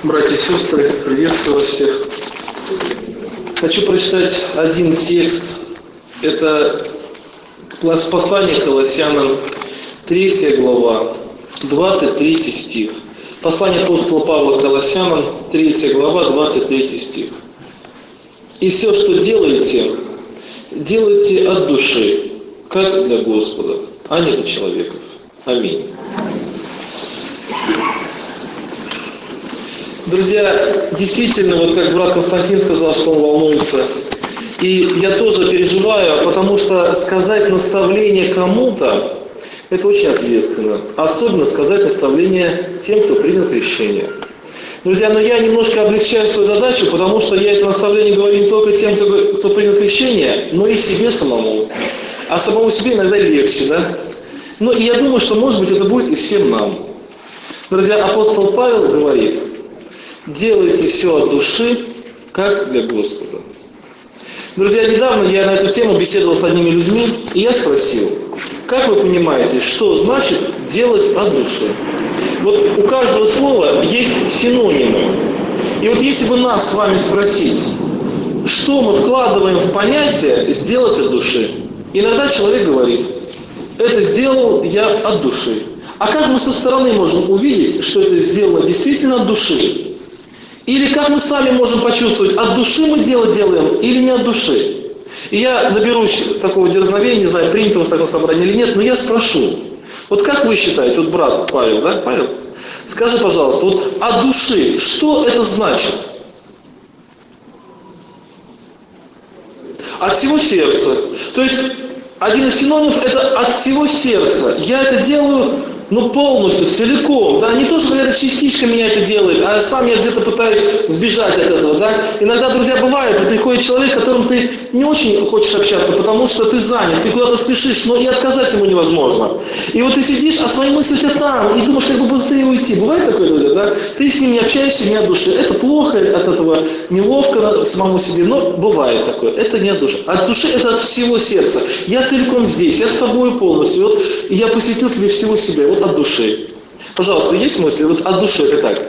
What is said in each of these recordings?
Братья и сестры, приветствую вас всех. Хочу прочитать один текст. Это послание к Колоссянам, 3 глава, 23 стих. Послание апостола Павла к Колоссянам, 3 глава, 23 стих. «И все, что делаете, делайте от души, как для Господа, а не для человеков. Аминь». Друзья, действительно, вот как брат Константин сказал, что он волнуется, и я тоже переживаю, потому что сказать наставление кому-то, это очень ответственно. Особенно сказать наставление тем, кто принял крещение. Друзья, но я немножко облегчаю свою задачу, потому что я это наставление говорю не только тем, кто принял крещение, но и себе самому. А самому себе иногда легче, да? Ну и я думаю, что, может быть, это будет и всем нам. Друзья, апостол Павел говорит: делайте все от души, как для Господа. Друзья, недавно я на эту тему беседовал с одними людьми, и я спросил: как вы понимаете, что значит делать от души? Вот у каждого слова есть синонимы. И вот если бы нас с вами спросить, что мы вкладываем в понятие «сделать от души», иногда человек говорит: это сделал я от души. А как мы со стороны можем увидеть, что это сделано действительно от души? Или как мы сами можем почувствовать, от души мы дело делаем или не от души? И я наберусь такого дерзновения, не знаю, принято у вас так на собрании или нет, но я спрошу. Вот как вы считаете, вот брат Павел, да, Павел? Скажи, пожалуйста, вот от души, что это значит? От всего сердца. То есть, один из синонимов – это от всего сердца. Я это делаю, полностью, целиком, да, не то, что какая-то частичка меня это делает, а сам я где-то пытаюсь сбежать от этого, да. Иногда, друзья, бывает, приходит человек, с которым ты не очень хочешь общаться, потому что ты занят, ты куда-то спешишь, но и отказать ему невозможно. И вот ты сидишь, а свои мысли у тебя там, и думаешь, как бы быстрее уйти. Бывает такое, друзья, да? Ты с ним не общаешься, не от души. Это плохо, от этого неловко самому себе, но бывает такое. Это не от души. От души – это от всего сердца. Я целиком здесь, я с тобой полностью. Вот я посвятил тебе всего себя. Вот от души. Пожалуйста, есть мысли? Вот от души это как?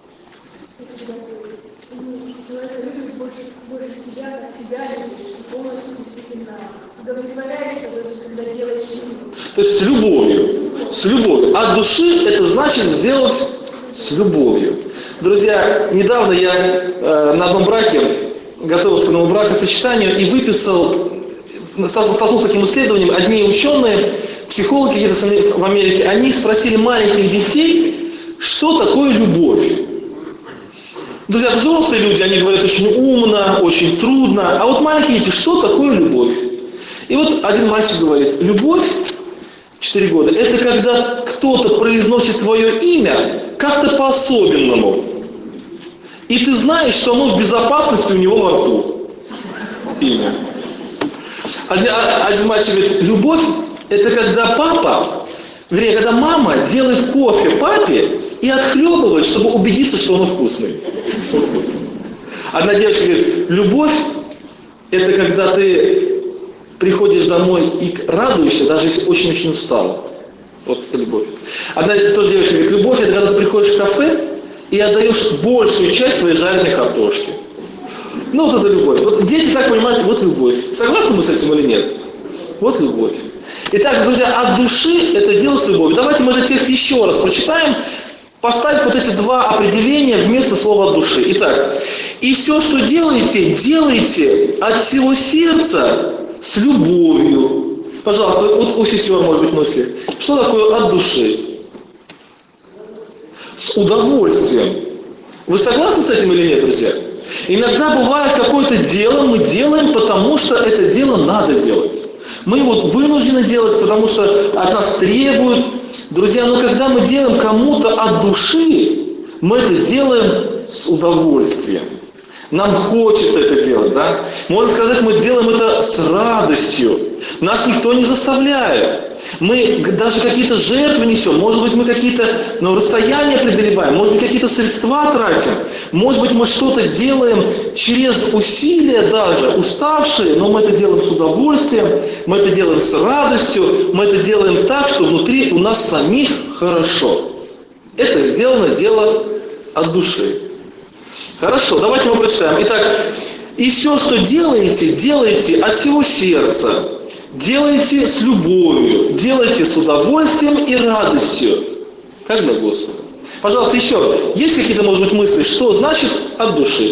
То есть с любовью. С любовью. От души это значит сделать с любовью. Друзья, недавно я на одном браке готовился к новому бракосочетанию и выписал, столкнулся с таким исследованием. Одни ученые, психологи в Америке, они спросили маленьких детей, что такое любовь. Друзья, взрослые люди, они говорят очень умно, очень трудно, а вот маленькие дети, что такое любовь? И вот один мальчик говорит: любовь, 4 года, это когда кто-то произносит твое имя как-то по-особенному. И ты знаешь, что оно в безопасности у него во рту. Имя. Один мальчик говорит: любовь – это когда когда мама делает кофе папе и отхлебывает, чтобы убедиться, что он вкусный. Что вкусный. Одна девочка говорит: любовь – это когда ты приходишь домой и радуешься, даже если очень-очень устал. Вот это любовь. Одна тоже девочка говорит: любовь – это когда ты приходишь в кафе и отдаешь большую часть своей жареной картошки. Вот это любовь. Вот дети так понимают, вот любовь. Согласны мы с этим или нет? Вот любовь. Итак, друзья, от души это дело с любовью. Давайте мы этот текст еще раз прочитаем, поставив вот эти два определения вместо слова от души. Итак, и все, что делаете, делайте от всего сердца с любовью. Пожалуйста, вот у сестер, может быть, мысли. Что такое от души? С удовольствием. Вы согласны с этим или нет, друзья? Иногда бывает какое-то дело мы делаем, потому что это дело надо делать. Мы его вынуждены делать, потому что от нас требуют. Друзья, но когда мы делаем кому-то от души, мы это делаем с удовольствием. Нам хочется это делать, да? Можно сказать, мы делаем это с радостью. Нас никто не заставляет. Мы даже какие-то жертвы несем. Может быть, мы какие-то расстояния преодолеваем. Может быть, какие-то средства тратим. Может быть, мы что-то делаем через усилия даже, уставшие, но мы это делаем с удовольствием, мы это делаем с радостью, мы это делаем так, что внутри у нас самих хорошо. Это сделано дело от души. Хорошо, давайте мы прочитаем. Итак, и все, что делаете, делайте от всего сердца. Делайте с любовью, делайте с удовольствием и радостью. Как для Господа. Пожалуйста, еще. Есть какие-то, может быть, мысли, что значит от души?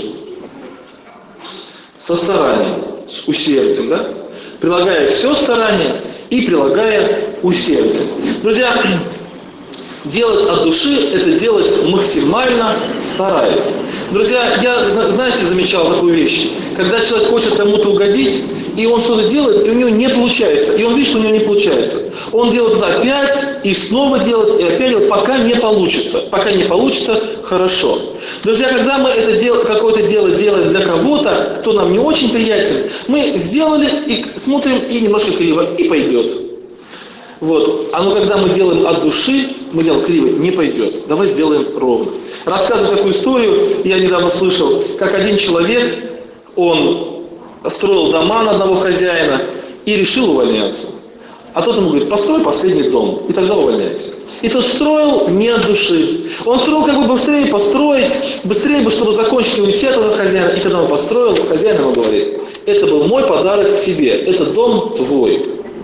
Со старанием, с усердием, да? Прилагая все старание и прилагая усердие. Друзья, делать от души – это делать максимально стараясь. Друзья, я, знаете, замечал такую вещь. Когда человек хочет кому-то угодить, и он что-то делает, и у него не получается. И он видит, что у него не получается. Он делает это опять, и снова делает, и опять делает, пока не получится. Пока не получится, хорошо. Друзья, когда мы это дело, какое-то дело делаем для кого-то, кто нам не очень приятен, мы сделали, и смотрим, и немножко криво, и пойдет. Вот. А ну когда мы делаем от души, мы делаем криво, не пойдет. Давай сделаем ровно. Рассказываю такую историю, я недавно слышал, как один человек, он строил дома на одного хозяина и решил увольняться. А тот ему говорит: построй последний дом, и тогда увольняйся. И тот строил не от души. Он строил как бы быстрее построить, быстрее бы, чтобы закончить и уйти от этого хозяина. И когда он построил, хозяин ему говорит: это был мой подарок тебе, этот дом твой.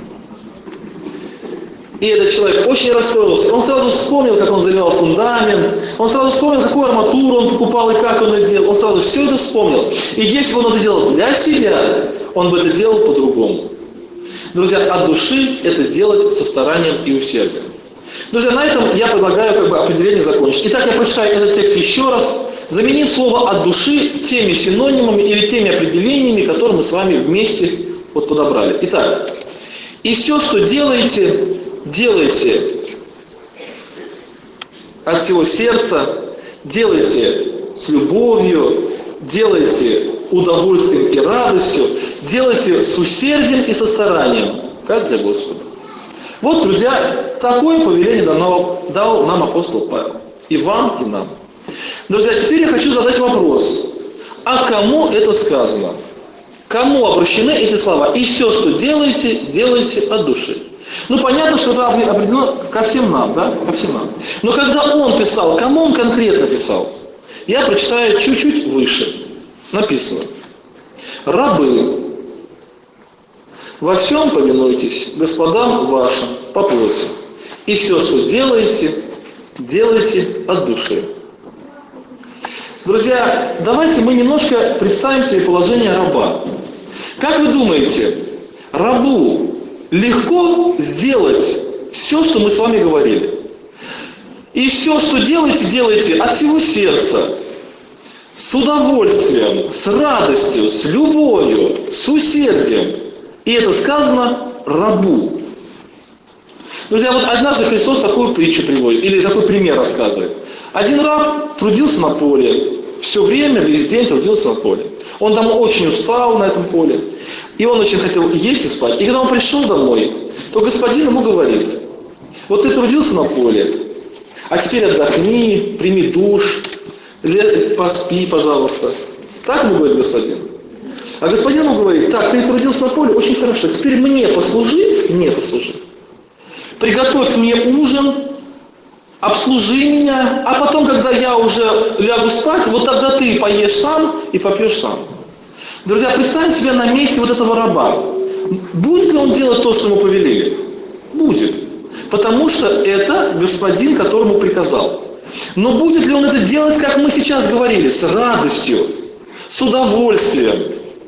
И этот человек очень расстроился. Он сразу вспомнил, как он заливал фундамент. Он сразу вспомнил, какую арматуру он покупал и как он это делал. Он сразу все это вспомнил. И если бы он это делал для себя, он бы это делал по-другому. Друзья, от души это делать со старанием и усердием. Друзья, на этом я предлагаю определение закончить. Итак, я прочитаю этот текст еще раз, заменив слово «от души» теми синонимами или теми определениями, которые мы с вами вместе подобрали. Итак, и все, что делаете, делайте от всего сердца, делайте с любовью, делайте удовольствием и радостью, делайте с усердием и со старанием, как для Господа. Вот, друзья, такое повеление дал нам апостол Павел. И вам, и нам. Друзья, теперь я хочу задать вопрос. А кому это сказано? Кому обращены эти слова? И все, что делаете, делайте от души. Ну, понятно, что это определено ко всем нам, да? Ко всем нам. Но когда он писал, кому он конкретно писал? Я прочитаю чуть-чуть выше. Написано: рабы, во всем повинуйтесь господам вашим по плоти. И все, что делаете, делайте от души. Друзья, давайте мы немножко представим себе положение раба. Как вы думаете, рабу легко сделать все, что мы с вами говорили? И все, что делаете, делайте от всего сердца, с удовольствием, с радостью, с любовью, с усердием. И это сказано рабу. Друзья, вот однажды Христос такую притчу приводит, или такой пример рассказывает. Один раб трудился на поле, все время, весь день трудился на поле. Он там очень устал на этом поле, и он очень хотел есть и спать. И когда он пришел домой, то господин ему говорит: вот ты трудился на поле, а теперь отдохни, прими душ, поспи, пожалуйста. Так ему говорит господин. А господин ему говорит: так, ты трудился на поле, очень хорошо, теперь мне послужи. Приготовь мне ужин, обслужи меня, а потом, когда я уже лягу спать, вот тогда ты поешь сам и попьешь сам. Друзья, представьте себя на месте вот этого раба. Будет ли он делать то, что ему повелели? Будет. Потому что это господин, которому приказал. Но будет ли он это делать, как мы сейчас говорили, с радостью, с удовольствием,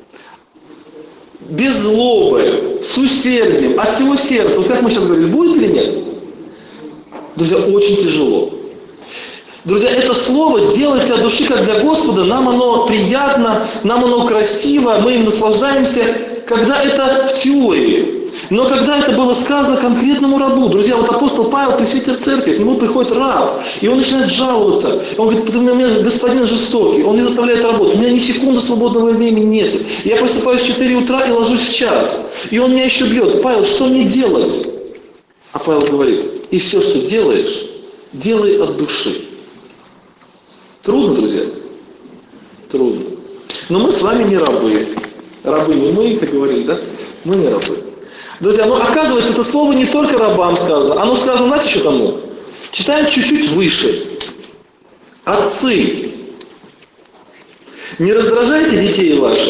без злобы, с усердием, от всего сердца? Вот как мы сейчас говорили, будет или нет? Друзья, очень тяжело. Друзья, это слово «делайте от души, как для Господа», нам оно приятно, нам оно красиво, мы им наслаждаемся, когда это в теории. Но когда это было сказано конкретному рабу, друзья, вот апостол Павел, пресвитер церкви, к нему приходит раб, и он начинает жаловаться. Он говорит: у меня господин жестокий, он не заставляет работать, у меня ни секунды свободного времени нет. Я просыпаюсь в 4 утра и ложусь в час, и он меня еще бьет. Павел, что мне делать? А Павел говорит: и все, что делаешь, делай от души. Трудно, друзья? Трудно. Но мы с вами не рабы. Рабы не мы, как говорили, да? Мы не рабы. Друзья, но оказывается, это слово не только рабам сказано. Оно сказано, знаете, еще кому? Читаем чуть-чуть выше. Отцы, Не раздражайте детей ваших,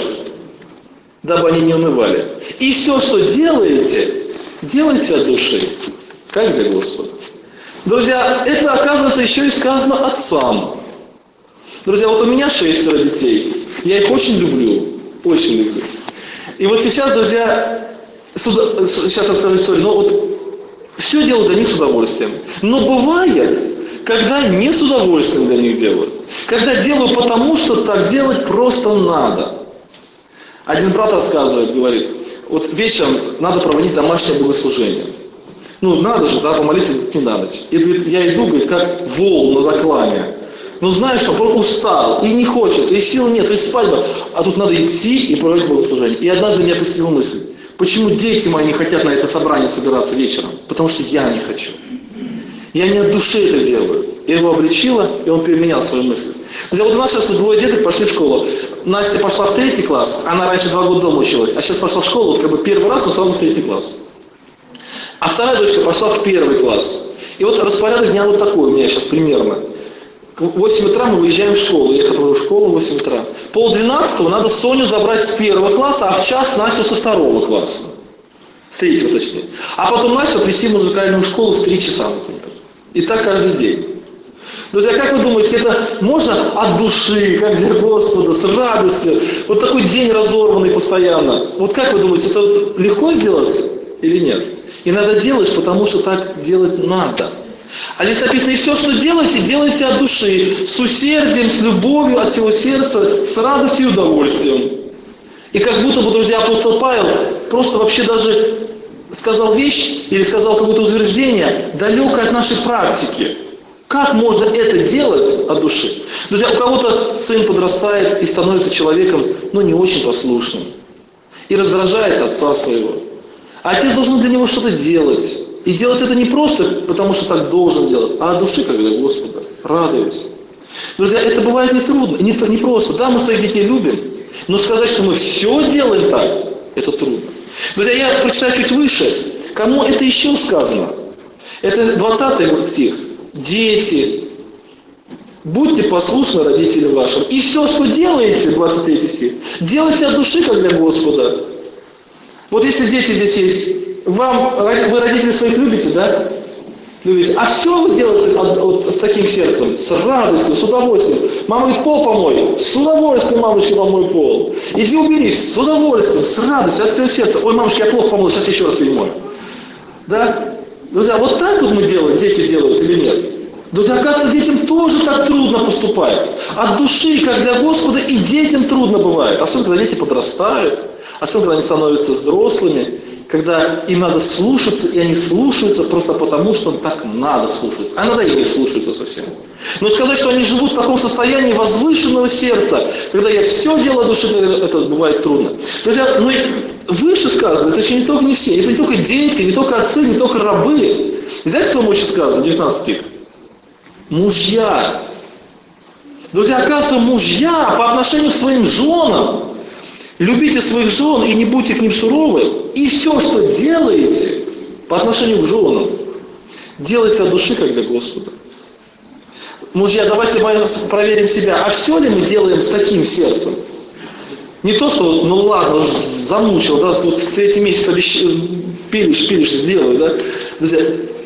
дабы они не унывали. И все, что делаете, делайте от души, как для Господа. Друзья, это, оказывается, еще и сказано отцам. Друзья, вот у меня 6 детей. Я их очень люблю. Очень люблю. И вот сейчас, друзья, сейчас расскажу историю, но вот все делаю для них с удовольствием. Но бывает, когда не с удовольствием для них делаю. Когда делаю потому, что так делать просто надо. Один брат рассказывает, говорит, вот вечером надо проводить домашнее богослужение. Ну, надо же, да, помолиться не на ночь. И говорит, я иду, говорит, как вол на заклание. Ну, знаешь, что, просто устал, и не хочется, и сил нет, и спать бы. А тут надо идти и проводить богослужение. И однажды меня посетила мысль, почему дети мои не хотят на это собрание собираться вечером? Потому что я не хочу. Я не от души это делаю. Я его обличила, и он переменял свою мысль. Друзья, вот у нас сейчас 2 деток пошли в школу. Настя пошла в 3 класс, она раньше 2 года дома училась, а сейчас пошла в школу, как бы первый раз, но сразу в 3 класс. А вторая дочка пошла в 1 класс. И вот распорядок дня вот такой у меня сейчас примерно. В 8 утра мы выезжаем в школу. Я ходил в школу в 8 утра. 11:30 надо Соню забрать с 1 класса, а в час Настю со 2 класса. С 3 точнее. А потом Настю отвезти в музыкальную школу в 3 часа, например. И так каждый день. Друзья, как вы думаете, это можно от души, как для Господа, с радостью? Вот такой день разорванный постоянно. Вот как вы думаете, это вот легко сделать или нет? Иногда делаешь, потому что так делать надо. А здесь написано, и все, что делаете, делайте от души, с усердием, с любовью, от всего сердца, с радостью и удовольствием. И как будто бы, друзья, апостол Павел просто вообще даже сказал вещь или сказал какое-то утверждение, далекое от нашей практики. Как можно это делать от души? Друзья, у кого-то сын подрастает и становится человеком, но не очень послушным. И раздражает отца своего. А отец должен для него что-то делать. И делать это не просто, потому что так должен делать, а от души, как для Господа. Радуюсь. Друзья, это бывает не трудно, не просто. Да, мы своих детей любим, но сказать, что мы все делаем так, это трудно. Друзья, я прочитаю чуть выше. Кому это еще сказано? Это 20 стих. Дети, будьте послушны родителям вашим. И все, что делаете, 23 стих, делайте от души, как для Господа. Вот если дети здесь есть, вы родители своих любите, да? Любите. А все вы делаете с таким сердцем, с радостью, с удовольствием. Мама говорит, пол помой. С удовольствием, мамочка, помой пол. Иди уберись, с удовольствием, с радостью, от всего сердца. Ой, мамочка, я плохо помыл, сейчас еще раз перемою. Да? Друзья, вот так вот мы делаем, дети делают или нет? Друзья, оказывается, детям тоже так трудно поступать. От души, как для Господа, и детям трудно бывает. Особенно, когда дети подрастают, особенно, когда они становятся взрослыми, когда им надо слушаться, и они слушаются просто потому, что так надо слушаться. А иногда и не слушаются совсем. Но сказать, что они живут в таком состоянии возвышенного сердца, когда я все делаю от души, это бывает трудно. Друзья, ну выше сказано, это еще не все. Это не только дети, не только отцы, не только рабы. Знаете, кто еще сказано? 19 стих. Мужья. Друзья, оказывается, мужья по отношению к своим женам. Любите своих жен и не будьте к ним суровы. И все, что делаете по отношению к женам, делайте от души, как для Господа. Мужья, давайте мы проверим себя. А все ли мы делаем с таким сердцем? Не то, что, ну ладно, уж замучил, да, вот 3 месяц пилишь, сделай, да. Друзья,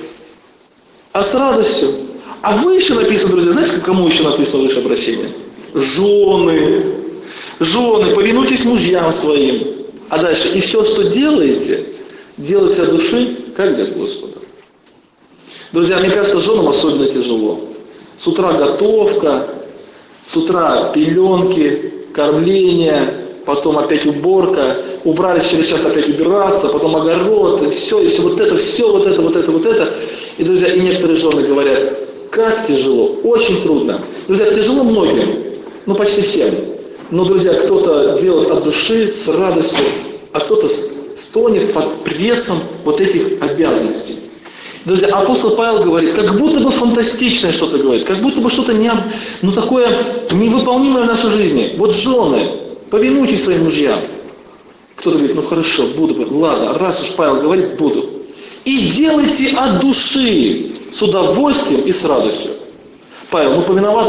а с радостью. А выше написано, друзья, знаете, кому еще написано выше обращение? Жены. Жены, повинуйтесь мужьям своим. А дальше, и все, что делаете, делайте от души, как для Господа. Друзья, мне кажется, женам особенно тяжело. С утра готовка, с утра пеленки, кормление, потом опять уборка, убрались через час опять убираться, потом огород, и все вот это. И, друзья, и некоторые жены говорят, как тяжело, очень трудно. Друзья, тяжело многим, ну почти всем. Но, друзья, кто-то делает от души, с радостью, а кто-то стонет под прессом вот этих обязанностей. Друзья, апостол Павел говорит, как будто бы фантастичное что-то говорит, как будто бы что-то такое невыполнимое в нашей жизни. Вот жены, повинуйтесь своим мужьям. Кто-то говорит, ну хорошо, буду, ладно, раз уж Павел говорит, буду. И делайте от души, с удовольствием и с радостью. Павел, повиноваться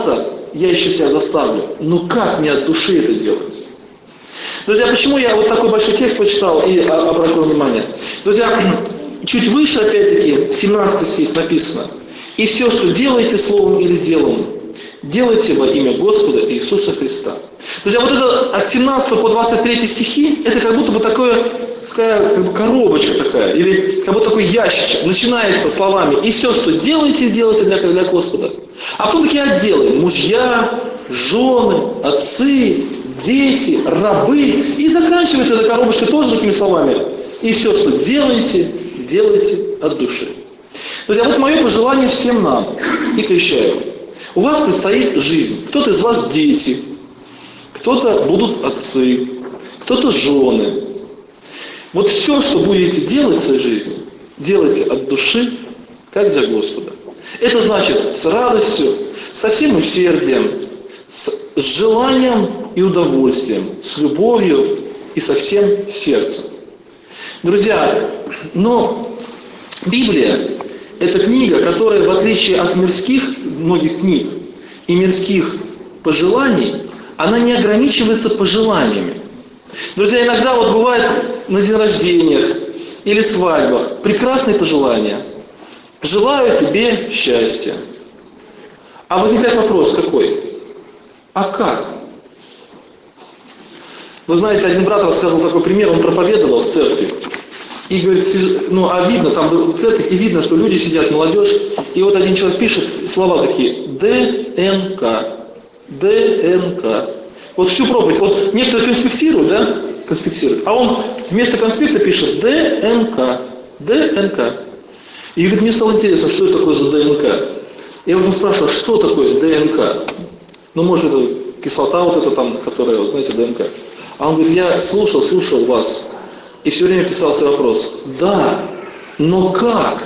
я еще себя заставлю. Ну как мне от души это делать? Друзья, почему я вот такой большой текст почитал и обратил внимание? Друзья, чуть выше, опять-таки, 17 стих написано. «И все, что делаете словом или делом, делайте во имя Господа Иисуса Христа». Друзья, вот это от 17 по 23 стихи, это как будто бы такая как бы коробочка такая, или как будто такой ящичек. Начинается словами «И все, что делаете, делайте для Господа». А потом такие отделы: мужья, жены, отцы, дети, рабы. И заканчивается эта коробочка тоже такими словами. И все, что делаете, делайте от души. Друзья, вот мое пожелание всем нам и крещаем. У вас предстоит жизнь. Кто-то из вас дети, кто-то будут отцы, кто-то жены. Вот все, что будете делать в своей жизни, делайте от души, как для Господа. Это значит с радостью, со всем усердием, с желанием и удовольствием, с любовью и со всем сердцем. Друзья, но Библия – это книга, которая, в отличие от мирских многих книг и мирских пожеланий, она не ограничивается пожеланиями. Друзья, иногда вот бывает на день рождениях или свадьбах прекрасные пожелания. Желаю тебе счастья. А возникает вопрос какой? А как? Вы знаете, один брат рассказывал такой пример, он проповедовал в церкви. И говорит, ну а видно, там в церкви, и видно, что люди сидят, молодежь. И вот один человек пишет слова такие: ДНК. ДНК. Вот всю проповедь. Вот некоторые конспектируют, да? Конспектируют. А он вместо конспекта пишет ДНК. ДНК. И говорит, мне стало интересно, что это такое за ДНК. Я вот спрашивал, что такое ДНК? Ну, может, это кислота вот эта там, которая, вот, знаете, ДНК. А он говорит, я слушал вас. И все время писал себе вопрос. Да, но как?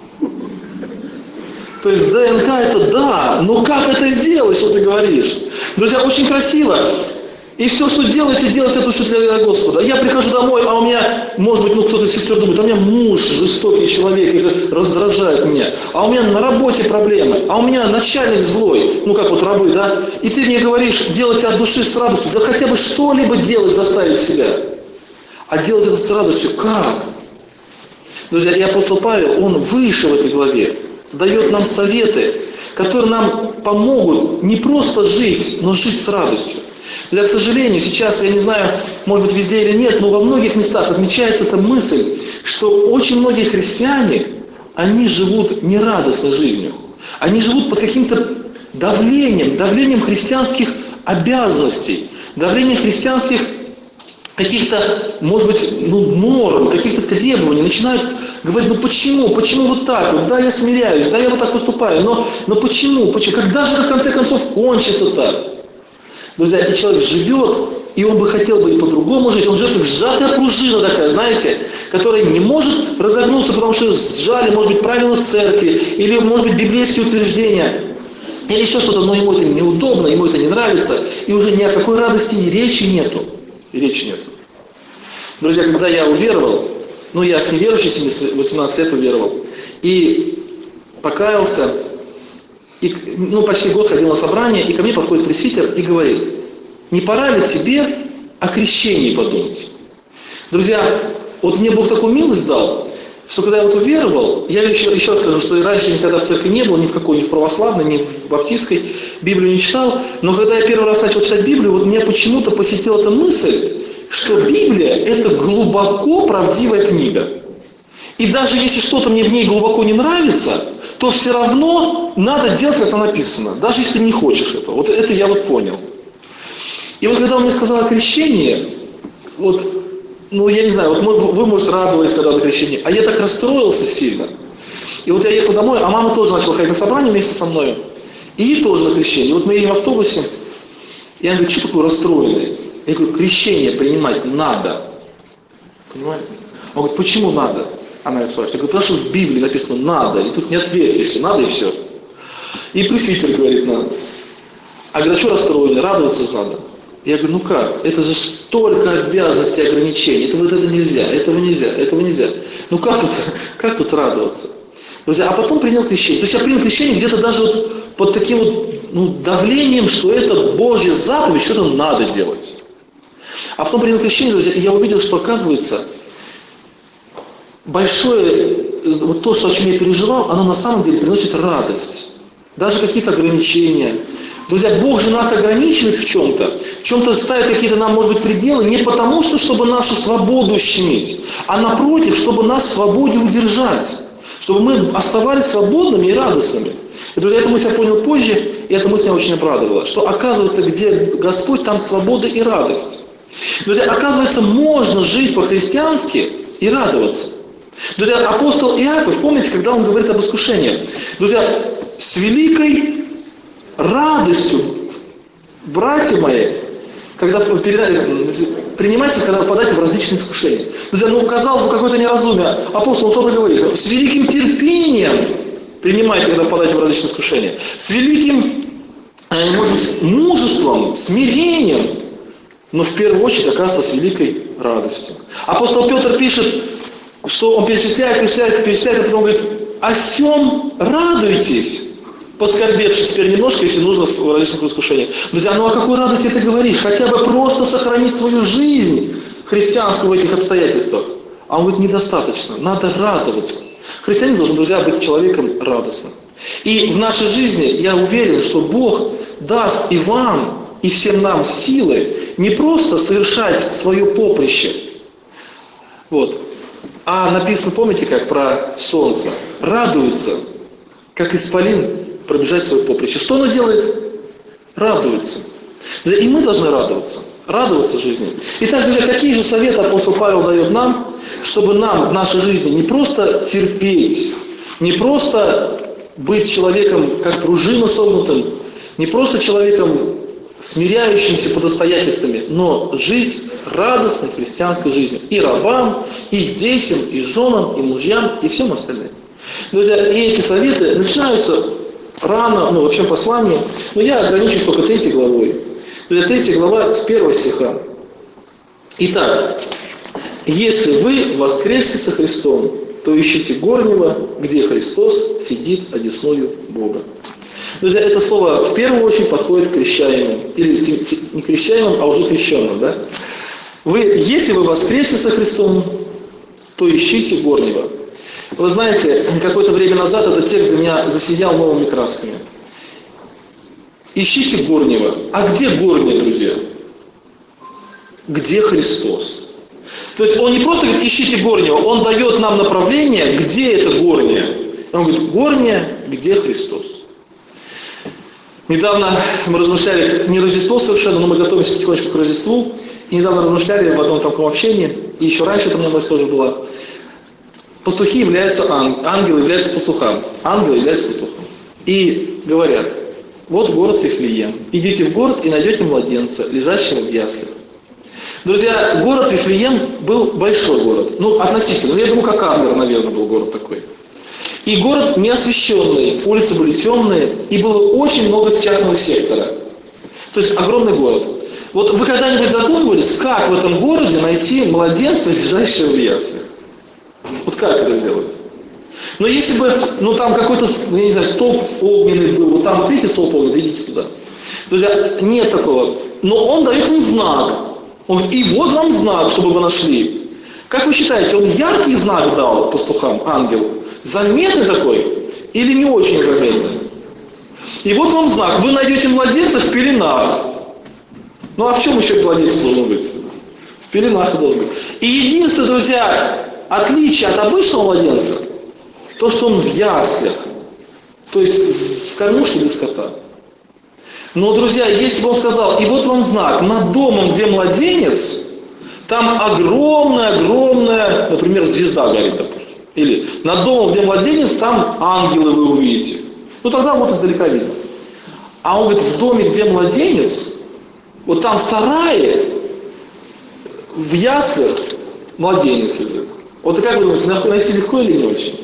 То есть ДНК это да, но как это сделать, что ты говоришь? Друзья, очень красиво. И все, что делаете, делайте это для Господа. Я прихожу домой, а у меня, может быть, кто-то из сестер думает, а у меня муж жестокий человек, и раздражает меня. А у меня на работе проблемы. А у меня начальник злой, ну как вот рабы, да? И ты мне говоришь, делайте от души с радостью. Да хотя бы что-либо делать, заставить себя. А делать это с радостью как? Друзья, и апостол Павел, он выше в этой главе, дает нам советы, которые нам помогут не просто жить, но жить с радостью. К сожалению, сейчас, я не знаю, может быть, везде или нет, но во многих местах отмечается эта мысль, что очень многие христиане, они живут нерадостной жизнью. Они живут под каким-то давлением христианских обязанностей, давлением христианских каких-то, может быть, норм, каких-то требований. Начинают говорить, почему вот так вот, да, я смиряюсь, да, я вот так поступаю, но почему, когда же это в конце концов кончится так? Друзья, и человек живет, и он бы хотел бы и по-другому жить, он живет как сжатая пружина такая, знаете, которая не может разогнуться, потому что сжали, может быть, правила церкви, или, может быть, библейские утверждения, или еще что-то, но ему это неудобно, ему это не нравится, и уже ни о какой радости и речи нету. Друзья, когда я уверовал, я с неверующей семьи 18 лет уверовал, и покаялся, и почти год ходил на собрание, и ко мне подходит пресвитер и говорит, не пора ли тебе о крещении подумать? Друзья, вот мне Бог такую милость дал, что когда я вот уверовал, я еще раз скажу, что и раньше никогда в церкви не был, ни в православной, ни в баптистской, Библию не читал, но когда я первый раз начал читать Библию, вот меня почему-то посетила эта мысль, что Библия – это глубоко правдивая книга. И даже если что-то мне в ней глубоко не нравится, то все равно надо делать, как она написано, даже если ты не хочешь этого. Вот это я вот понял. И вот когда он мне сказал о крещении, я не знаю, вы, может, радовались, когда на крещении, а я так расстроился сильно. И вот я ехал домой, а мама тоже начала ходить на собрание вместе со мной. И ей тоже на крещение. И вот мы едем в автобусе, и она говорит, что такое расстроенный? Я говорю, крещение принимать надо. Понимаете? Он говорит, почему надо? Она меня спрашивает. Я говорю, потому что в Библии написано надо, и тут не ответишься, надо и все. И пресвитер говорит, надо. А говорит, а что расстроенный? Радоваться же надо. Я говорю, как? Это же столько обязанностей и ограничений. Это нельзя, этого нельзя. Как тут радоваться? Друзья, а потом принял крещение. То есть я принял крещение где-то даже под таким давлением, что это Божья заповедь, что-то надо делать. А потом принял крещение, друзья, и я увидел, что оказывается, большое, вот то, о чем я переживал, оно на самом деле приносит радость. Даже какие-то ограничения. Друзья, Бог же нас ограничивает в чем-то ставит какие-то нам, может быть, пределы, не потому, чтобы нашу свободу ущемить, а напротив, чтобы нас в свободе удержать, чтобы мы оставались свободными и радостными. И, друзья, эту мысль я понял позже, и эта мысль меня очень обрадовала, что оказывается, где Господь, там свобода и радость. Друзья, оказывается, можно жить по-христиански и радоваться. Друзья, апостол Иаков, помните, когда он говорит об искушении? Друзья, с великой радостью, братья мои, когда принимайте, когда попадаете в различные искушения. Друзья, казалось бы, какое-то неразумие. Апостол, что-то говорит. С великим терпением принимайте, когда попадаете в различные искушения. С великим, может быть, мужеством, смирением, но в первую очередь, оказывается, с великой радостью. Апостол Петр пишет, что он перечисляет, а потом говорит: «О сем радуйтесь, поскорбевшись теперь немножко, если нужно, в различных искушениях». Друзья, о какой радости ты говоришь? Хотя бы просто сохранить свою жизнь христианскую в этих обстоятельствах. А он говорит: недостаточно, надо радоваться. Христианин должен, друзья, быть человеком радостным. И в нашей жизни, я уверен, что Бог даст и вам, и всем нам силы не просто совершать свое поприще, а написано, помните, как про солнце, радуется, как исполин, пробежать свое поприще. Что оно делает? Радуется. И мы должны радоваться жизни. Итак, друзья, какие же советы апостол Павел дает нам, чтобы нам в нашей жизни не просто терпеть, не просто быть человеком, как пружина согнутым, не просто человеком, смиряющимся под обстоятельствами, но жить радостной христианской жизнью и рабам, и детям, и женам, и мужьям, и всем остальным. Друзья, и эти советы начинаются рано, во всем послании, но я ограничусь только 3 главой. 3 глава с 1 стиха. Итак, если вы воскресли со Христом, то ищите горнего, где Христос сидит одесную Бога. Друзья, это слово в первую очередь подходит к крещаемым. Или не крещаемым, а уже крещенным. Да? Если вы воскресли со Христом, то ищите горнего. Вы знаете, какое-то время назад этот текст для меня засиял новыми красками. Ищите горнего. А где горний, друзья? Где Христос? То есть он не просто говорит: ищите горнего, он дает нам направление, где это горнее. Он говорит: горнее, где Христос. Недавно мы размышляли, не Рождество совершенно, но мы готовимся потихонечку к Рождеству. И недавно размышляли в одном таком общении, и еще раньше это у меня мысль тоже была. Пастухи являются ангелы являются пастухом. Ангелы являются пастухом. И говорят: вот город Вифлеем. Идите в город и найдете младенца, лежащего в яслях. Друзья, город Вифлеем был большой город. Относительно. Я думаю, как Ангер, наверное, был город такой. И город неосвещенный, улицы были темные, и было очень много частного сектора. То есть огромный город. Вы когда-нибудь задумывались, как в этом городе найти младенца, лежащего в яслях? Как это сделать? Но если бы, там какой-то, я не знаю, столб огненный был, там видите столб огненный, идите туда. Друзья, нет такого. Но он дает им знак. Он говорит: и вот вам знак, чтобы вы нашли. Как вы считаете, он яркий знак дал пастухам, ангелу? Заметный такой или не очень заметный? И вот вам знак. Вы найдете младенца в пеленах. А в чем еще младенец должен быть? В пеленах должен быть. И единственное, друзья, отличие от обычного младенца, то, что он в яслях. То есть в кормушке для скота. Но, друзья, если бы он сказал: и вот вам знак, над домом, где младенец, там огромная, например, звезда горит, допустим. Или над домом, где младенец, там ангелы вы увидите. Тогда издалека видно. А он говорит: в доме, где младенец, там в сарае, в яслях младенец лежит. Как вы думаете, найти легко или не очень?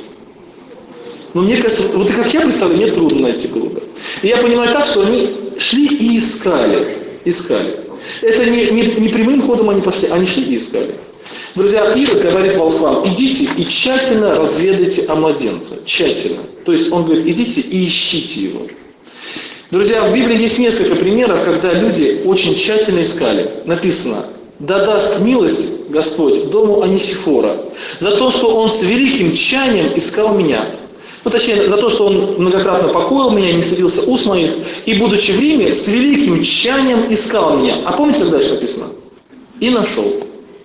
Мне кажется, как я представляю, мне трудно найти было бы. И я понимаю так, что они шли и искали. Это не прямым ходом они пошли, они шли и искали. Друзья, Ирод говорит волхвам: идите и тщательно разведайте о младенце. Тщательно. То есть он говорит: идите и ищите его. Друзья, в Библии есть несколько примеров, когда люди очень тщательно искали. Написано: «Да даст милость Господь дому Онисифора за то, что он с великим тщанием искал меня». Ну, точнее, за то, что он многократно покоил меня, не стыдился уст моих, и, будучи в Риме, с великим тщанием искал меня. А помните, как дальше написано? И нашел.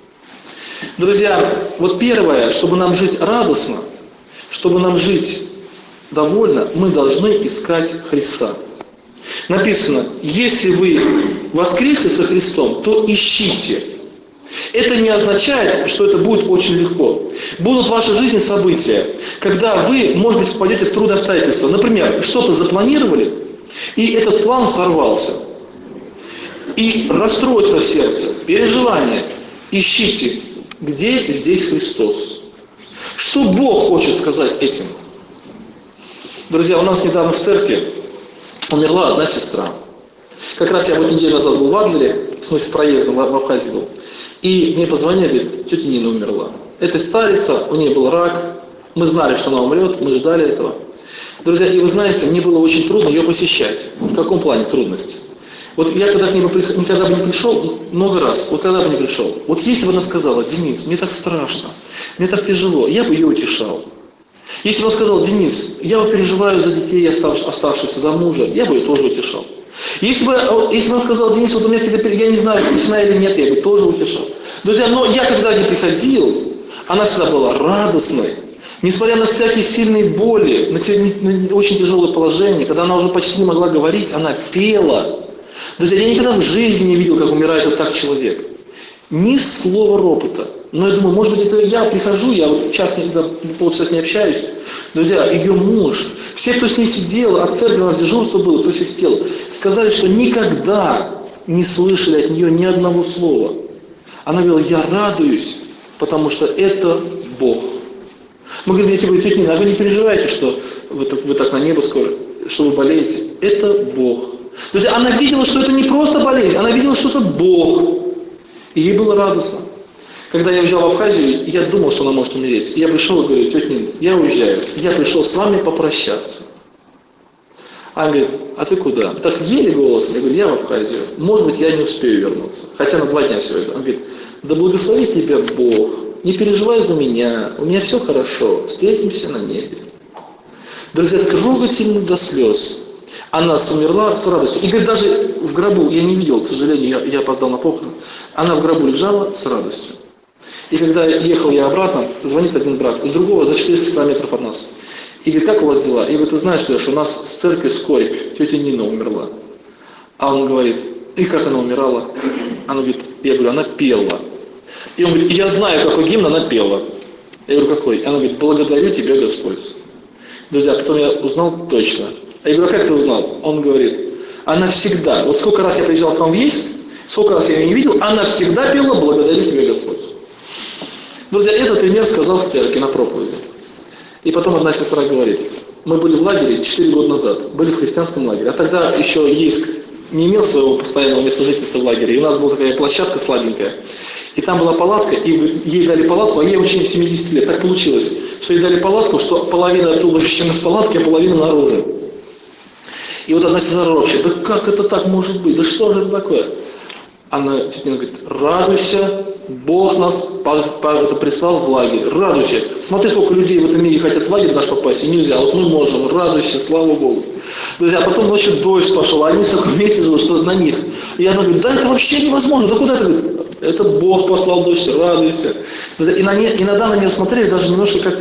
Друзья, вот первое, чтобы нам жить радостно, чтобы нам жить довольно, мы должны искать Христа. Написано: если вы воскресли со Христом, то ищите. Это не означает, что это будет очень легко. Будут в вашей жизни события, когда вы, может быть, попадете в трудные обстоятельства. Например, что-то запланировали, и этот план сорвался. И расстройство в сердце, переживания. Ищите, где здесь Христос. Что Бог хочет сказать этим? Друзья, у нас недавно в церкви умерла одна сестра. Как раз я вот неделю назад был в Адлере, в смысле проездом в Абхазии был. И мне позвонили, говорит: тетя Нина умерла. Это старица, у нее был рак. Мы знали, что она умрет, мы ждали этого. Друзья, и вы знаете, мне было очень трудно ее посещать. В каком плане трудности? Вот я когда к ней никогда бы не пришел, много раз, вот когда бы не пришел, вот если бы она сказала: Денис, мне так страшно, мне так тяжело, я бы ее утешал. Если бы она сказала: Денис, я вот переживаю за детей, оставшихся, за мужа, я бы ее тоже утешал. Если бы она сказала: Денис, вот у меня какие-то, я не знаю, спасена или нет, я бы тоже утешал. Друзья, но я когда не приходил, она всегда была радостной. Несмотря на всякие сильные боли, на очень тяжелое положение, когда она уже почти не могла говорить, она пела. Друзья, я никогда в жизни не видел, как умирает вот так человек. Ни слова ропота. Но я думаю, может быть, это я прихожу, я вот часто полчаса с ней общаюсь. Друзья, ее муж, все, кто с ней сидел, от церкви у нас дежурство было, кто сидел, сказали, что никогда не слышали от нее ни одного слова. Она говорила: я радуюсь, потому что это Бог. Мы говорим: я тебе говорю: тетя Нина, а вы не переживаете, что вы так на небо скоро, что вы болеете? Это Бог. Друзья, она видела, что это не просто болезнь, она видела, что это Бог. И ей было радостно. Когда я уезжал в Абхазию, я думал, что она может умереть. И я пришел и говорю: тетя Нина, я уезжаю, я пришел с вами попрощаться. Она говорит: а ты куда? Так еле голосом. Я говорю: я в Абхазию. Может быть, я не успею вернуться. Хотя на 2 дня всего это. Она говорит: да благословит тебя Бог. Не переживай за меня. У меня все хорошо. Встретимся на небе. Друзья, трогательно до слез. Она умерла с радостью. И говорит, даже в гробу, я не видел, к сожалению, я опоздал на похорон, она в гробу лежала с радостью. И когда ехал я обратно, звонит один брат, с другого за 400 километров от нас. И говорит: как у вас дела? И говорит: ты знаешь, что у нас в церкви скорбь, тетя Нина умерла. А он говорит: и как она умирала? Она говорит: я говорю: она пела. И он говорит: я знаю, какой гимн она пела. Я говорю: какой? И она говорит: благодарю тебя, Господь. Друзья, потом я узнал точно. Я говорю: а как ты узнал? Он говорит: она всегда, вот сколько раз я приезжал к вам в Ейск, сколько раз я ее не видел, она всегда пела: благодарю тебя, Господь. Друзья, этот пример сказал в церкви на проповеди. И потом одна сестра говорит: мы были в лагере 4 года назад, были в христианском лагере, а тогда еще Ейск не имел своего постоянного места жительства в лагере, и у нас была такая площадка слабенькая. И там была палатка, и ей дали палатку, а ей очень 70 лет. Так получилось, что ей дали палатку, что половина туловища в палатке, а половина наружу. И вот одна сестра ропщет: да как это так может быть? Да что же это такое? Она говорит: радуйся, Бог нас прислал в лагерь. Радуйся. Смотри, сколько людей в этом мире хотят в лагерь наш попасть, и нельзя. Вот мы можем. Радуйся, слава Богу. Друзья, а потом ночью дождь пошел, а они все вместе живут, что на них. И она говорит: да это вообще невозможно. Да куда это? Говорит: это Бог послал дождь, радуйся. Друзья, иногда на нее смотрели даже немножко как-то,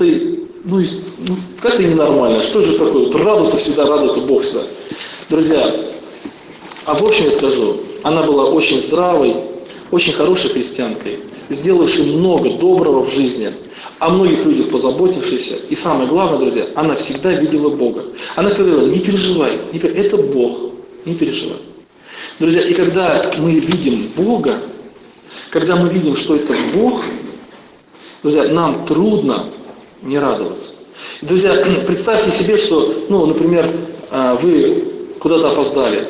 как-то ненормально. Что же такое? Вот радуется всегда, радуется Бог всегда. Друзья, а в общем я скажу, она была очень здравой, очень хорошей христианкой, сделавшей много доброго в жизни, о многих людях позаботившейся. И самое главное, друзья, она всегда видела Бога. Она всегда говорила: не переживай, это Бог, не переживай. Друзья, и когда мы видим Бога, когда мы видим, что это Бог, друзья, нам трудно не радоваться. Друзья, представьте себе, что, например, вы куда-то опоздали.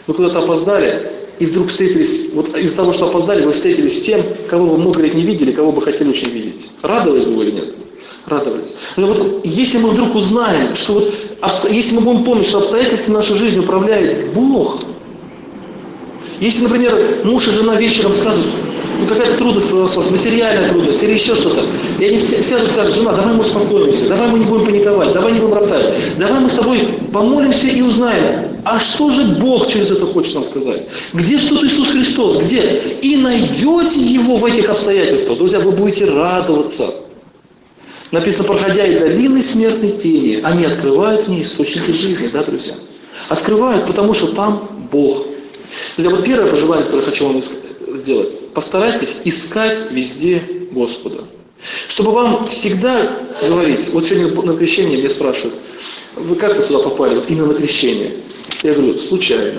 И вдруг встретились, вот из-за того, что опоздали, вы встретились с тем, кого вы много лет не видели, кого бы хотели очень видеть. Радовались бы вы или нет? Радовались. Но вот если мы вдруг узнаем, что вот если мы будем помнить, что обстоятельства нашей жизни управляет Бог, если, например, муж и жена вечером скажут, ну какая-то трудность произошла, материальная трудность или еще что-то, и они сядут и скажут: жена, давай мы успокоимся, давай мы не будем паниковать, давай не будем роптать, давай мы с тобой помолимся и узнаем, а что же Бог через это хочет нам сказать? Где же тут Иисус Христос? Где? И найдете Его в этих обстоятельствах. Друзья, вы будете радоваться. Написано: проходя и долины смертной тени, они открывают в ней источники жизни, да, друзья? Открывают, потому что там Бог. Друзья, вот первое пожелание, которое я хочу вам сделать. Постарайтесь искать везде Господа. Чтобы вам всегда говорить, вот сегодня на крещение меня спрашивают: вы как вот сюда попали, вот именно на крещение? Я говорю: случайно.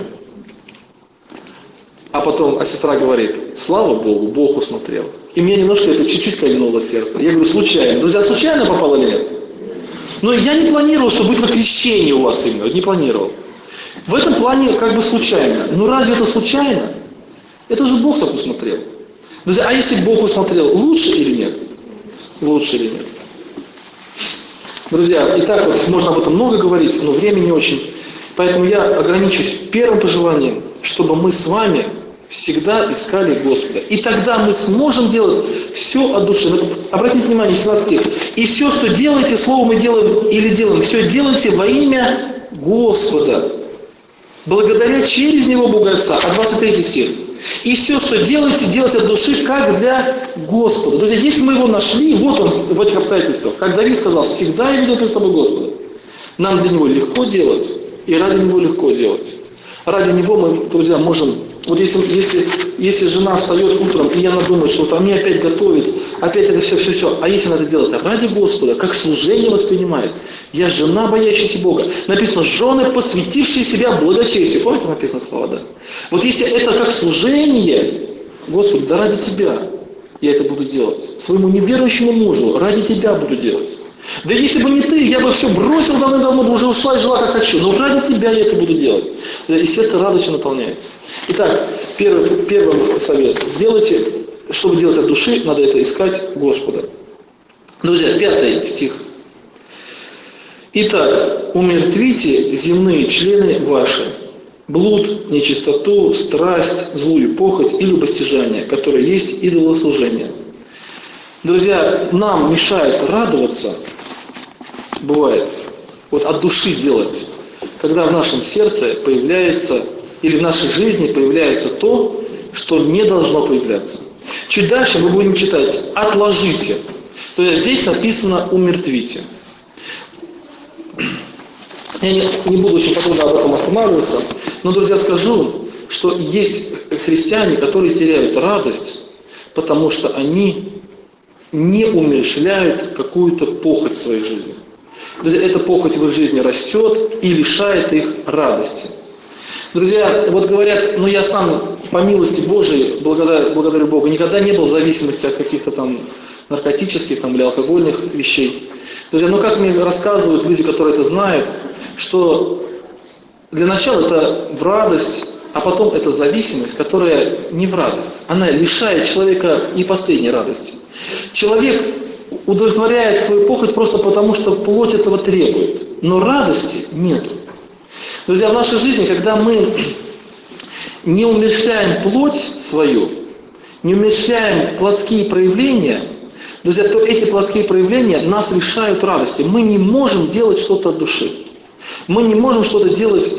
А потом, сестра говорит: слава Богу, Бог усмотрел. И мне немножко это чуть-чуть кольнуло сердце. Я говорю: случайно. Друзья, случайно попало или нет? Но я не планировал, что будет на крещении у вас именно. Не планировал. В этом плане как бы случайно. Но разве это случайно? Это же Бог так усмотрел. Друзья, а если Бог усмотрел, лучше или нет? Лучше или нет? Друзья, и так вот можно об этом много говорить, но времени не очень. Поэтому я ограничусь первым пожеланием, чтобы мы с вами всегда искали Господа. И тогда мы сможем делать все от души. Обратите внимание, 17 стих. И все, что делаете, словом и делаем или делаем, все делайте во имя Господа, благодаря через Него Бога Отца. А 23 стих. И все, что делаете, делайте от души, как для Господа. Друзья, если мы Его нашли, вот Он в этих обстоятельствах. Как Давид сказал: всегда я веду перед собой Господа. Нам для Него легко делать, и ради Него легко делать. Ради Него мы, друзья, можем... Вот если жена встает утром, и она думает, что вот они опять готовят, опять это все. А если надо делать ради Господа, как служение воспринимает. Я жена, боящаяся Бога. Написано: жены, посвятившие себя благочестию. Помните, написано слова, да? Вот если это как служение, Господи, да ради Тебя я это буду делать. Своему неверующему мужу ради Тебя буду делать. Да если бы не Ты, я бы все бросил давным-давно, уже ушла и жила как хочу. Но ради Тебя я это буду делать. И сердце радостью наполняется. Итак, первый совет. Делайте, чтобы делать от души, надо это искать Господа. Друзья, 5 стих. Итак, умертвите земные члены ваши: блуд, нечистоту, страсть, злую похоть и любостяжание, которое есть идолослужение. Друзья, нам мешает радоваться, бывает, вот от души делать, когда в нашем сердце появляется, или в нашей жизни появляется то, что не должно появляться. Чуть дальше мы будем читать: отложите. То есть здесь написано: умертвите. Я не буду очень подробно об этом останавливаться, но, друзья, скажу, что есть христиане, которые теряют радость, потому что они не умерщвляют какую-то похоть в своей жизни. Друзья, эта похоть в их жизни растет и лишает их радости. Друзья, вот говорят: я сам по милости Божией, благодарю Богу, никогда не был в зависимости от каких-то там наркотических или алкогольных вещей. Друзья, как мне рассказывают люди, которые это знают, что для начала это в радость, а потом это зависимость, которая не в радость. Она лишает человека и последней радости. Человек удовлетворяет свою похоть просто потому, что плоть этого требует. Но радости нету. Друзья, в нашей жизни, когда мы не умерщвляем плоть свою, не умерщвляем плотские проявления, друзья, то эти плотские проявления нас лишают радости. Мы не можем делать что-то от души. Мы не можем что-то делать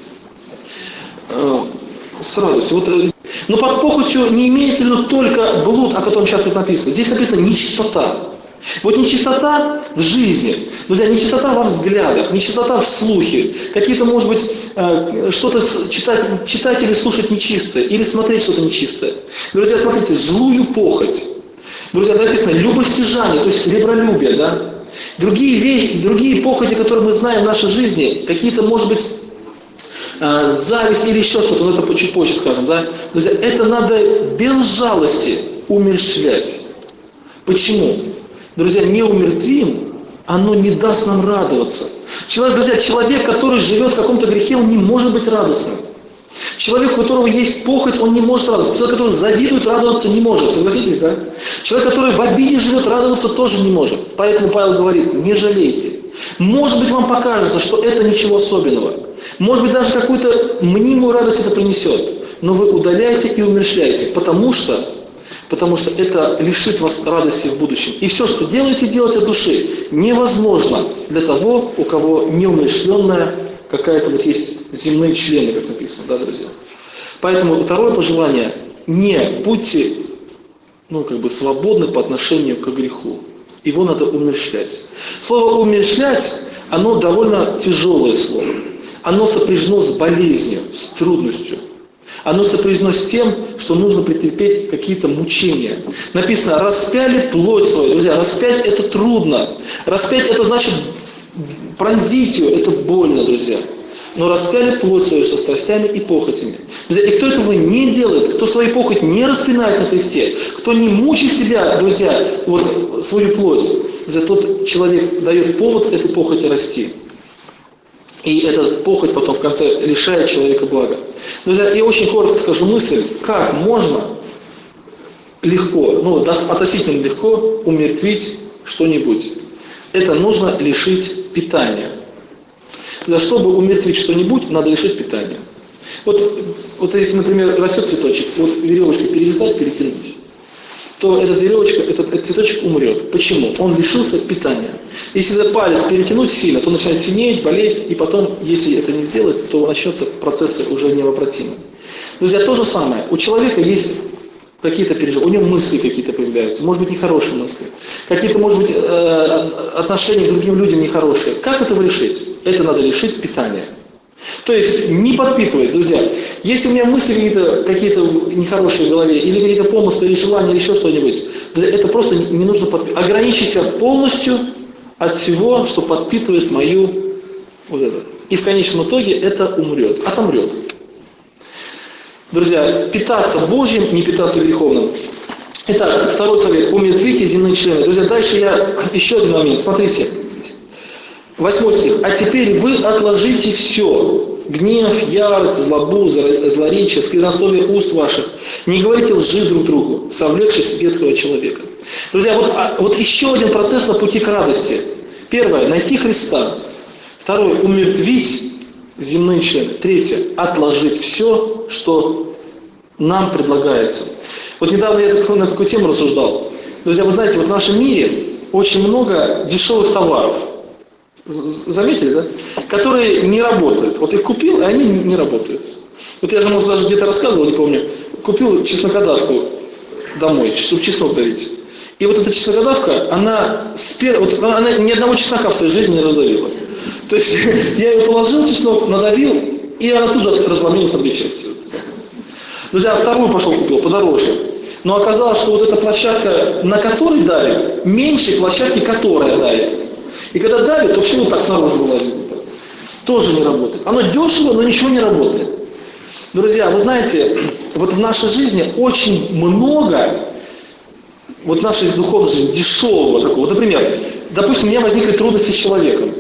с радостью. Но под похотью не имеется в виду только блуд, о котором сейчас написано. Здесь написано нечистота. Вот нечистота в жизни, друзья, нечистота во взглядах, нечистота в слухе, какие-то, может быть, что-то читать или слушать нечистое, или смотреть что-то нечистое. Друзья, смотрите, злую похоть. Друзья, написано любостяжание, то есть сребролюбие, да? Другие похоти, которые мы знаем в нашей жизни, какие-то, может быть, зависть или еще что-то, но это чуть позже скажем, да? Друзья, это надо без жалости умерщвлять. Почему? Друзья, не умертвим, оно не даст нам радоваться. Человек, который живет в каком-то грехе, он не может быть радостным. Человек, у которого есть похоть, он не может радоваться. Человек, который завидует, радоваться не может. Согласитесь, да? Человек, который в обиде живет, радоваться тоже не может. Поэтому Павел говорит: не жалейте. Может быть, вам покажется, что это ничего особенного. Может быть, даже какую-то мнимую радость это принесет. Но вы удаляете и умерщвляете, потому что это лишит вас радости в будущем. И все, что делаете, делайте от души. Невозможно для того, у кого неумерщвленная какая-то вот есть земные члены, как написано, да, друзья. Поэтому второе пожелание: не будьте, свободны по отношению к греху. Его надо умерщвлять. Слово «умерщвлять», оно довольно тяжелое слово. Оно сопряжено с болезнью, с трудностью. Оно сопряжено с тем, что нужно претерпеть какие-то мучения. Написано: распяли плоть свою. Друзья, распять это трудно. Распять это значит пронзить ее, это больно, друзья. Но распяли плоть свою со страстями и похотями. Друзья, и кто этого не делает, кто свою похоть не распинает на кресте, кто не мучит себя, друзья, свою плоть, друзья, тот человек дает повод этой похоти расти. И эта похоть потом в конце лишает человека блага. Друзья, я очень коротко скажу мысль, как можно легко, относительно легко умертвить что-нибудь. Это нужно лишить питания. Чтобы умертвить что-нибудь, надо лишить питания. Вот если, например, растет цветочек, веревочкой перевязать, перетянуть, то этот цветочек умрет. Почему? Он лишился питания. Если этот палец перетянуть сильно, то начинает синеть, болеть, и потом, если это не сделать, то начнутся процессы уже необратимые. Друзья, то же самое. У человека есть какие-то переживания, у него мысли какие-то появляются, может быть, нехорошие мысли, какие-то, может быть, отношения к другим людям нехорошие. Как этого решить? Это надо лишить питания. То есть не подпитывать, друзья. Если у меня мысли какие-то нехорошие в голове, или какие-то помыслы, или желания, или еще что-нибудь, это просто не нужно подпитывать. Ограничиться полностью от всего, что подпитывает мою это. И в конечном итоге это умрет, отомрет. Друзья, питаться Божьим, не питаться греховным. Итак, второй совет. Умертвите земные члены. Друзья, дальше еще один момент. Смотрите. 8 стих. А теперь вы отложите все. Гнев, ярость, злобу, злоречие, сквернословие уст ваших. Не говорите лжи друг другу, совлекшись ветхого человека. Друзья, вот еще один процесс на пути к радости. Первое. Найти Христа. Второе. Умертвить земные члены. Третье. Отложить все, что нам предлагается. Недавно я на такую тему рассуждал. Друзья, вы знаете, в нашем мире очень много дешевых товаров. Заметили, да? Которые не работают. Их купил, и они не работают. Я же, может, даже где-то рассказывал, не помню. Купил чеснокодавку домой, чтобы чеснок давить. И эта чеснокодавка, она ни одного чеснока в своей жизни не раздавила. То есть я ее положил, чеснок, надавил, и она тут же разломилась на две части. Друзья, вторую пошел купил, подороже. Но оказалось, что эта площадка, на которой давит, меньше площадки, которая давит. И когда давит, то все так снаружи вылазит. Тоже не работает. Оно дешево, но ничего не работает. Друзья, вы знаете, в нашей жизни очень много нашей духовной жизни дешевого такого. Например, допустим, у меня возникли трудности с человеком.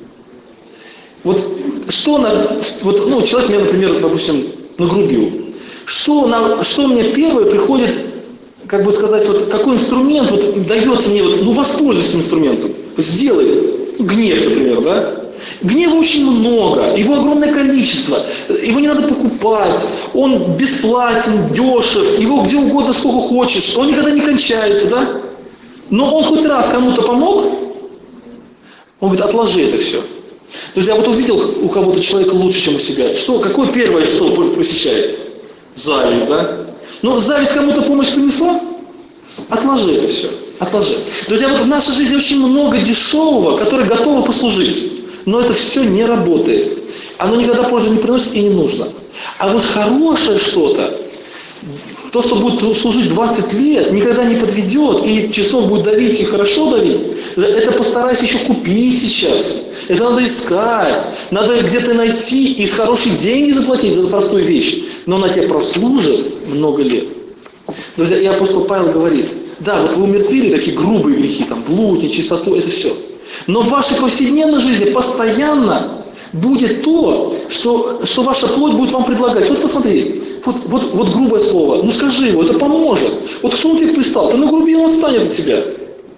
Человек меня, например, допустим, нагрубил. Что мне первое приходит, какой инструмент дается мне, воспользуйся этим инструментом. Сделай. Гнев, например, да? Гнева очень много, его огромное количество, его не надо покупать, он бесплатен, дешев, его где угодно, сколько хочешь, он никогда не кончается, да? Но он хоть раз кому-то помог, он говорит: отложи это все. Друзья, увидел у кого-то человека лучше, чем у себя, какое первое, что посещает? Зависть, да? Но зависть кому-то помощь принесла? Отложи это все. Отложи. Друзья, в нашей жизни очень много дешевого, которое готово послужить. Но это все не работает. Оно никогда пользу не приносит и не нужно. А хорошее что-то, то, что будет служить 20 лет, никогда не подведет, и чеснок будет давить, и хорошо давить, это постарайся еще купить сейчас. Это надо искать, надо где-то найти и с хороших денег заплатить за простую вещь. Но она тебе прослужит много лет. Друзья, и апостол Павел говорит: да, вы умертвили такие грубые грехи, блуд, нечистоту, это все. Но в вашей повседневной жизни постоянно будет то, что ваша плоть будет вам предлагать. Посмотри, грубое слово, скажи его, это поможет. Что он тебе пристал? Ты нагруби, он отстанет от тебя.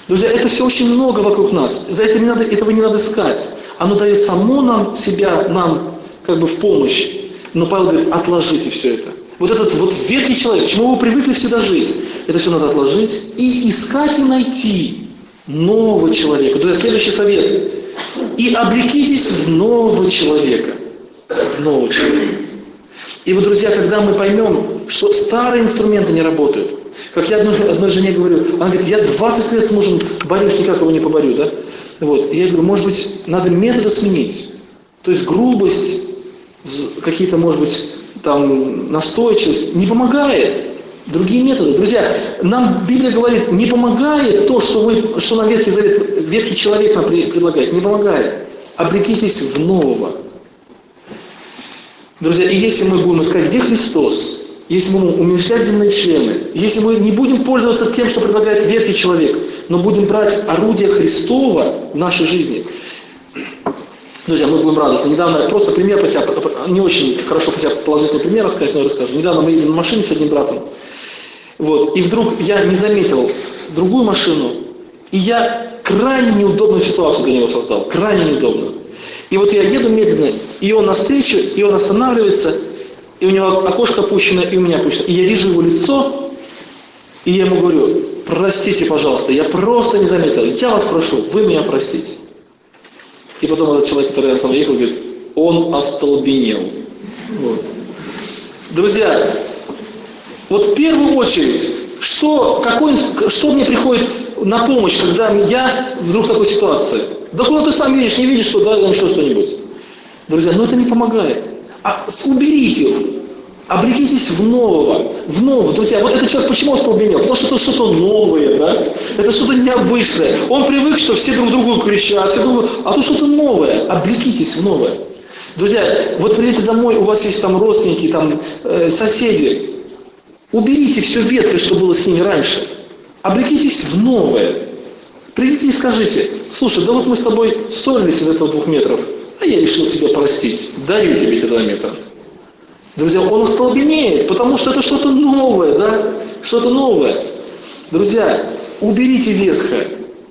Друзья, это все очень много вокруг нас. За этим этого не надо искать. Оно дает само нам себя, нам как бы в помощь. Но Павел говорит, отложите все это. Вот этот вот ветхий человек, к чему вы привыкли всегда жить, это все надо отложить и искать и найти нового человека. Друзья, следующий совет. И облекитесь в нового человека. В нового человека. И вот, друзья, когда мы поймем, что старые инструменты не работают, как я одной жене говорю, она говорит, я 20 лет с мужем борюсь, никак его не поборю, да? Вот. И я говорю, может быть, надо методы сменить. То есть грубость, какие-то, может быть, там, настойчивость не помогает. Другие методы. Друзья, нам Библия говорит, не помогает то, что нам Ветхий человек нам предлагает. Не помогает. Облекитесь в нового. Друзья, и если мы будем искать, где Христос, если мы будем умерщвлять земные члены, если мы не будем пользоваться тем, что предлагает ветхий человек, но будем брать орудие Христова в нашей жизни, друзья, мы будем радостны. Недавно, просто пример по себе, не очень хорошо по себе положительный пример рассказать, но я расскажу. Недавно мы едем на машине с одним братом, вот, и вдруг я не заметил другую машину, и я крайне неудобную ситуацию для него создал, крайне неудобную. И вот я еду медленно, и он навстречу, и он останавливается, и у него окошко опущено, и у меня опущено. И я вижу его лицо, и я ему говорю, простите, пожалуйста, я просто не заметил, я вас прошу, вы меня простите. И потом этот человек, который рядом со мной ехал, говорит, он остолбенел. Вот. Друзья, вот в первую очередь, что мне приходит на помощь, когда я вдруг в такой ситуации? Да куда ты сам видишь, не видишь, что да, еще что-нибудь. Друзья, но это не помогает. Уберите, облекитесь в нового. Друзья, вот этот человек почему остолбенел? Потому что это что-то новое, да? Это что-то необычное. Он привык, что все друг другу кричат, а тут что-то новое. Облекитесь в новое. Друзья, вот придете домой, у вас есть там родственники, там соседи. Уберите все ветхое, что было с ними раньше. Облекитесь в новое. Придите и скажите, слушай, да вот мы с тобой ссорились из этого 2 метров, а я решил тебя простить. Даю тебе эти 2 метра. Друзья, он остолбенеет, потому что это что-то новое, да? Что-то новое. Друзья, уберите ветхое.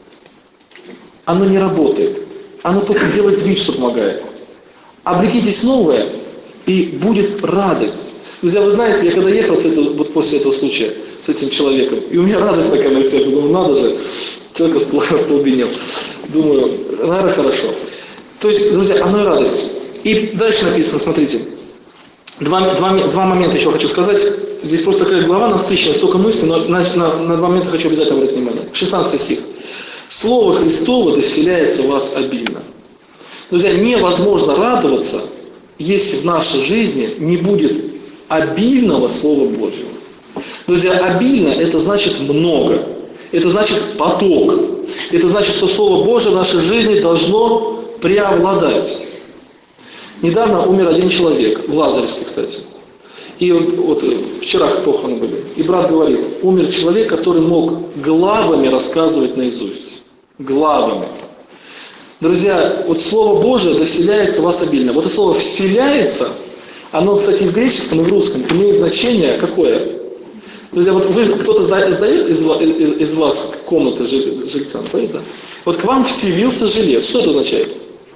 Оно не работает. Оно только делает вид, что помогает. Облекитесь в новое, и будет радость. Друзья, вы знаете, я когда ехал вот после этого случая с этим человеком, и у меня радость такая на сердце, думаю, надо же, человек остолбенел. Думаю, наверное, хорошо. То есть, друзья, оно и радость. И дальше написано, смотрите, два момента еще хочу сказать. Здесь просто такая глава насыщенная, столько мыслей, но на 2 момента хочу обязательно обратить внимание. 16 стих. Слово Христово довселяется в вас обильно. Друзья, невозможно радоваться, если в нашей жизни не будет обильного Слова Божьего. Друзья, обильно – это значит много. Это значит поток. Это значит, что Слово Божие в нашей жизни должно преобладать. Недавно умер один человек, в Лазаревске, кстати. И вот вчера похороны были. И брат говорит, умер человек, который мог главами рассказывать наизусть. Главами. Друзья, вот Слово Божие довселяется в вас обильно. Вот это слово «вселяется», оно, кстати, в греческом и в русском имеет значение какое? Друзья, вот кто-то сдает из вас комнаты жильцам, да? Вот к вам вселился жилец. Что это означает?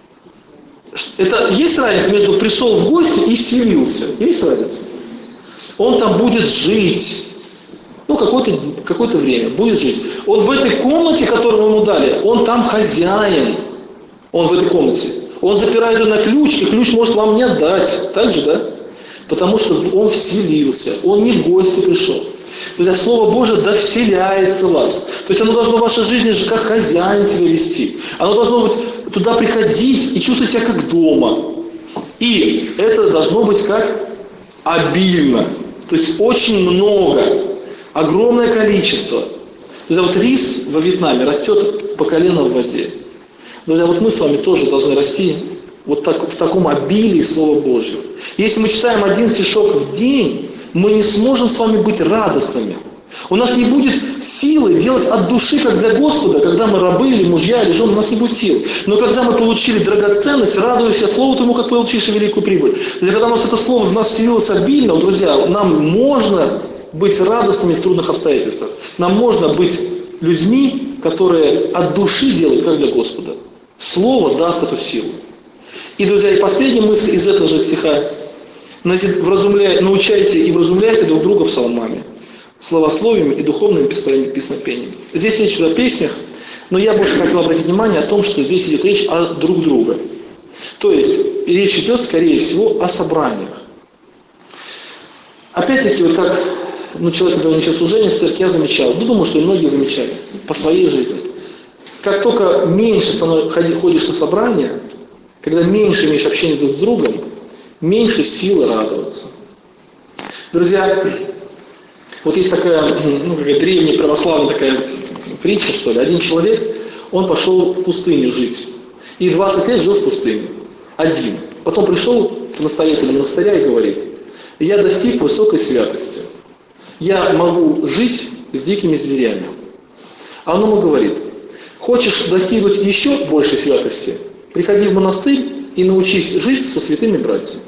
Это есть разница между пришел в гости и вселился? Есть разница? Он там будет жить. Ну, какое-то время будет жить. Он в этой комнате, которую ему дали, он там хозяин. Он в этой комнате. Он запирает ее на ключ, и ключ может вам не отдать. Так же, да? Потому что он вселился. Он не в гости пришел. Друзья, Слово Божие довселяется в вас. То есть оно должно в вашей жизни же как хозяин себя вести. Оно должно быть туда приходить и чувствовать себя как дома. И это должно быть как обильно. То есть очень много. Огромное количество. Друзья, вот рис во Вьетнаме растет по колено в воде. Друзья, вот мы с вами тоже должны расти вот так, в таком обилии Слова Божьего. Если мы читаем 1 стишок в день, мы не сможем с вами быть радостными. У нас не будет силы делать от души, как для Господа, когда мы рабы или мужья или жены, у нас не будет сил. Но когда мы получили драгоценность, радуемся Слову тому, как получивши великую прибыль. И когда у нас это Слово в нас вселилось обильно, друзья, нам можно быть радостными в трудных обстоятельствах. Нам можно быть людьми, которые от души делают, как для Господа. Слово даст эту силу. И, друзья, и последняя мысль из этого же стиха. Научайте и вразумляйте друг друга псалмами, словословиями и духовными песнопениями. Здесь речь идет о песнях, но я больше хотел обратить внимание о том, что здесь идет речь о друг друга. То есть речь идет, скорее всего, о собраниях. Опять-таки, вот как человек, который несет служение в церкви, я замечал, думаю, что и многие замечали по своей жизни. Как только меньше ходишь на собрания, когда меньше имеешь общения друг с другом, меньше силы радоваться. Друзья, вот есть такая, какая древняя православная такая притча, что ли. Один человек, он пошел в пустыню жить. И 20 лет жил в пустыне. Один. Потом пришел к настоятелю монастыря и говорит: я достиг высокой святости. Я могу жить с дикими зверями. А он ему говорит: хочешь достигнуть еще большей святости? Приходи в монастырь и научись жить со святыми братьями.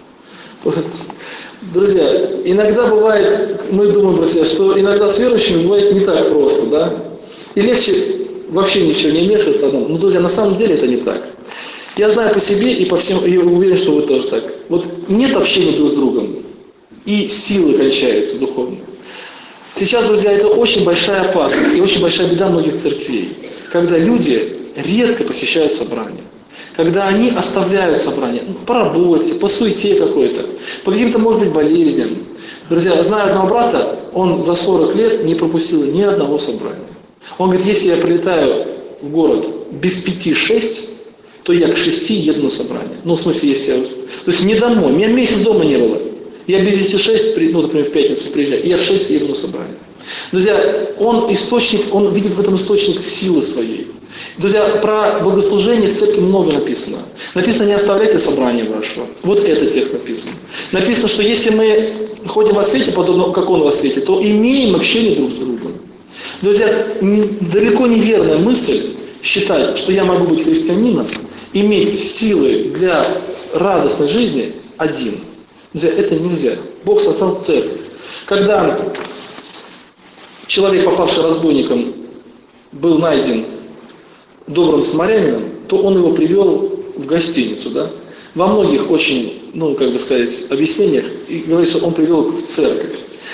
Друзья, иногда бывает, мы думаем, друзья, что иногда с верующими бывает не так просто, да? И легче вообще ничего не вмешиваться одному. Но, друзья, на самом деле это не так. Я знаю по себе и по всем, и уверен, что вы тоже так. Вот нет общения друг с другом, и силы кончаются духовно. Сейчас, друзья, это очень большая опасность и очень большая беда многих церквей, когда люди редко посещают собрания. Когда они оставляют собрание по работе, по суете какой-то, по каким-то, может быть, болезням. Друзья, знаю одного брата, он за 40 лет не пропустил ни одного собрания. Он говорит: если я прилетаю в город без 5-6, то я к 6 еду на собрание. В смысле, если я... То есть не домой, меня месяц дома не было. Я без 10-6, например, в пятницу приезжаю, и я в 6 еду на собрание. Друзья, он видит в этом источник силы своей. Друзья, про богослужение в церкви много написано. Написано: не оставляйте собрание вашего. Вот этот текст написан. Написано, что если мы ходим во свете, подобно как он во свете, то имеем общение друг с другом. Друзья, далеко не верная мысль считать, что я могу быть христианином, иметь силы для радостной жизни один. Друзья, это нельзя. Бог создал церковь. Когда человек, попавший разбойником, был найден добрым самарянином, то он его привел в гостиницу, да? Во многих очень, объяснениях говорит, что он привел в церковь.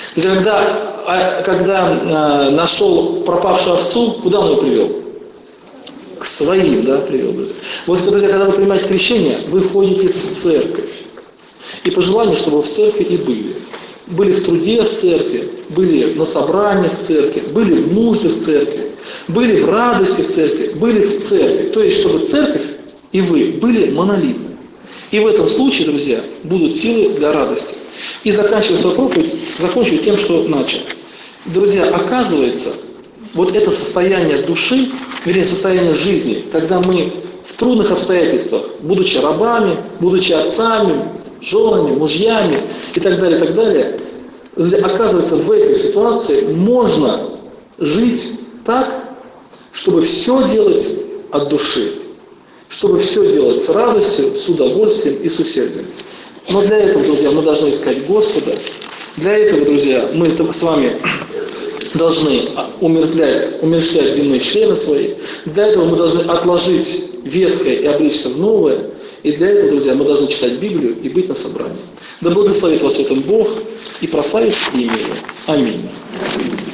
Когда нашел пропавшую овцу, куда он ее привел? К своим, да, привел, друзья. Вот, друзья, когда вы принимаете крещение, вы входите в церковь. И по желанию, чтобы вы в церкви и были. Были в труде в церкви, были на собраниях в церкви, были в нуждах в церкви, были в радости в церкви, были в церкви. То есть, чтобы церковь и вы были монолитны. И в этом случае, друзья, будут силы для радости. И заканчивая свою проповедь, закончу тем, что начал. Друзья, оказывается, вот это состояние души, вернее, состояние жизни, когда мы в трудных обстоятельствах, будучи рабами, будучи отцами, женами, мужьями и так далее, оказывается, в этой ситуации можно жить так, чтобы все делать от души, чтобы все делать с радостью, с удовольствием и с усердием. Но для этого, друзья, мы должны искать Господа. Для этого, друзья, мы с вами должны умерщвлять земные члены свои. Для этого мы должны отложить ветхое и облечься в новое. И для этого, друзья, мы должны читать Библию и быть на собрании. Да благословит вас в этом Бог и прославит имя Его. Аминь.